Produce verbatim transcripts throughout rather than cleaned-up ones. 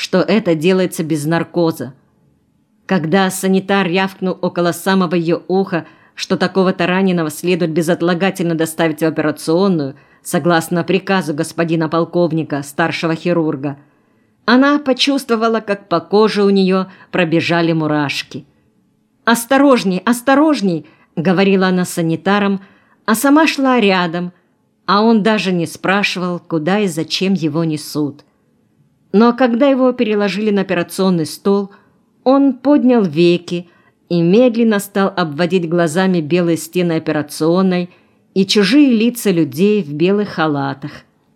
что это делается без наркоза. Когда санитар рявкнул около самого ее уха, что такого-то раненого следует безотлагательно доставить в операционную, согласно приказу господина полковника, старшего хирурга, она почувствовала, как по коже у нее пробежали мурашки. «Осторожней, осторожней!» — говорила она санитарам, а сама шла рядом, а он даже не спрашивал, куда и зачем его несут. Но когда его переложили на операционный стол, он поднял веки и медленно стал обводить глазами белые стены операционной и чужие лица людей в белых халатах.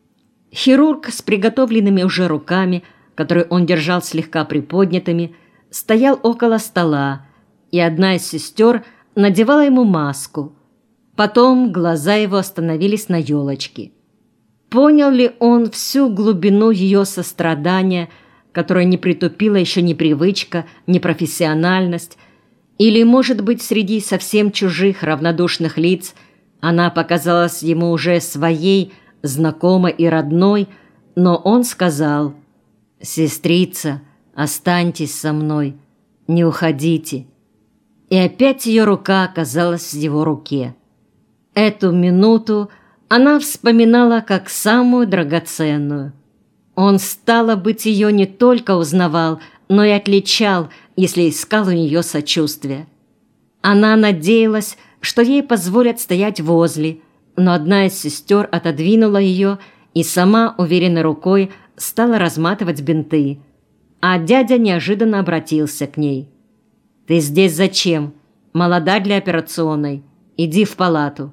Хирург с приготовленными уже руками, которые он держал слегка приподнятыми, стоял около стола, и одна из сестер надевала ему маску. Потом глаза его остановились на елочке. Понял ли он всю глубину ее сострадания, которая не притупила еще ни привычка, ни профессиональность, или, может быть, среди совсем чужих равнодушных лиц она показалась ему уже своей, знакомой и родной, но он сказал: «Сестрица, останьтесь со мной, не уходите». И опять ее рука оказалась в его руке. Эту минуту она вспоминала как самую драгоценную. Он, стало быть, ее не только узнавал, но и отличал, если искал у нее сочувствия. Она надеялась, что ей позволят стоять возле, но одна из сестер отодвинула ее и сама уверенной рукой стала разматывать бинты, а дядя неожиданно обратился к ней. «Ты здесь зачем? Молода для операционной. Иди в палату».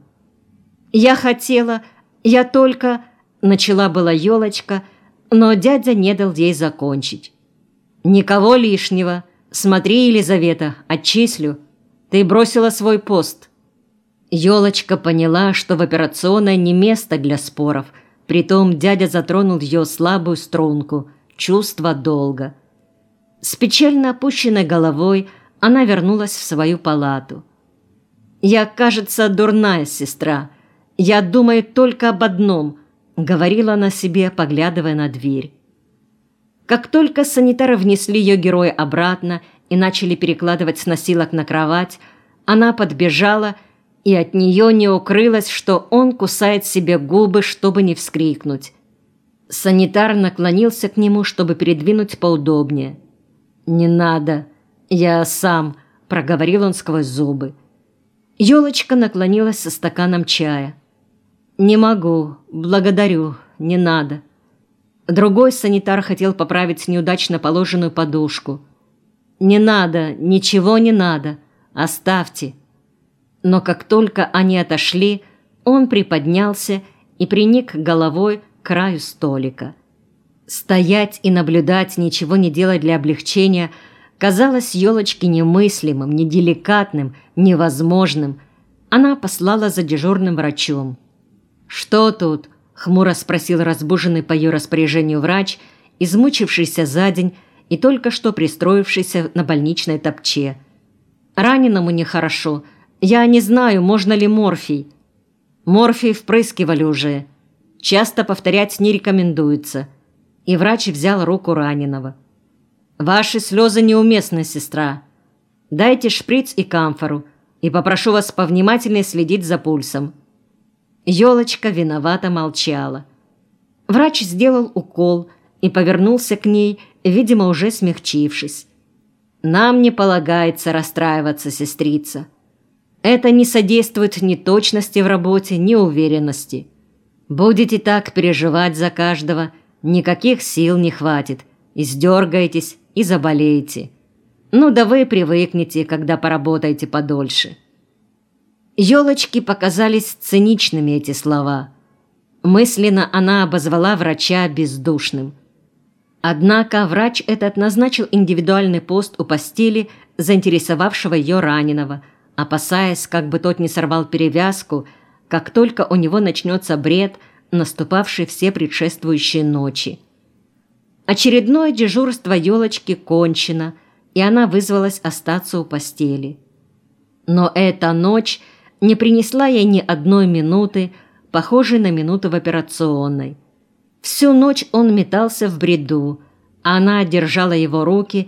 «Я хотела, я только...» — начала была елочка, но дядя не дал ей закончить. «Никого лишнего. Смотри, Елизавета, отчислю. Ты бросила свой пост». Елочка поняла, что в операционной не место для споров, притом дядя затронул ее слабую струнку — чувство долга. С печально опущенной головой она вернулась в свою палату. «Я, кажется, дурная сестра. Я думаю только об одном», — говорила она себе, поглядывая на дверь. Как только санитары внесли ее героя обратно и начали перекладывать с носилок на кровать, она подбежала, и от нее не укрылось, что он кусает себе губы, чтобы не вскрикнуть. Санитар наклонился к нему, чтобы передвинуть поудобнее. «Не надо, я сам», — проговорил он сквозь зубы. Елочка наклонилась со стаканом чая. «Не могу, благодарю, не надо». Другой санитар хотел поправить неудачно положенную подушку. «Не надо, ничего не надо, оставьте». Но как только они отошли, он приподнялся и приник головой к краю столика. Стоять и наблюдать, ничего не делать для облегчения, казалось елочке немыслимым, неделикатным, невозможным. Она послала за дежурным врачом. «Что тут?» — хмуро спросил разбуженный по ее распоряжению врач, измучившийся за день и только что пристроившийся на больничной топче. «Раненому нехорошо. Я не знаю, можно ли морфий». «Морфий впрыскивали уже. Часто повторять не рекомендуется». И врач взял руку раненого. «Ваши слезы неуместны, сестра. Дайте шприц и камфору, и попрошу вас повнимательнее следить за пульсом». Елочка виновато молчала. Врач сделал укол и повернулся к ней, видимо, уже смягчившись. «Нам не полагается расстраиваться, сестрица. Это не содействует ни точности в работе, ни уверенности. Будете так переживать за каждого, никаких сил не хватит, издергаетесь и заболеете. Ну да вы привыкнете, когда поработаете подольше». Елочке показались циничными эти слова. Мысленно она обозвала врача бездушным. Однако врач этот назначил индивидуальный пост у постели заинтересовавшего ее раненого, опасаясь, как бы тот не сорвал перевязку, как только у него начнется бред, наступавший все предшествующие ночи. Очередное дежурство елочки кончено, и она вызвалась остаться у постели. Но эта ночь не принесла ей ни одной минуты, похожей на минуту в операционной. Всю ночь он метался в бреду, Она держала его руки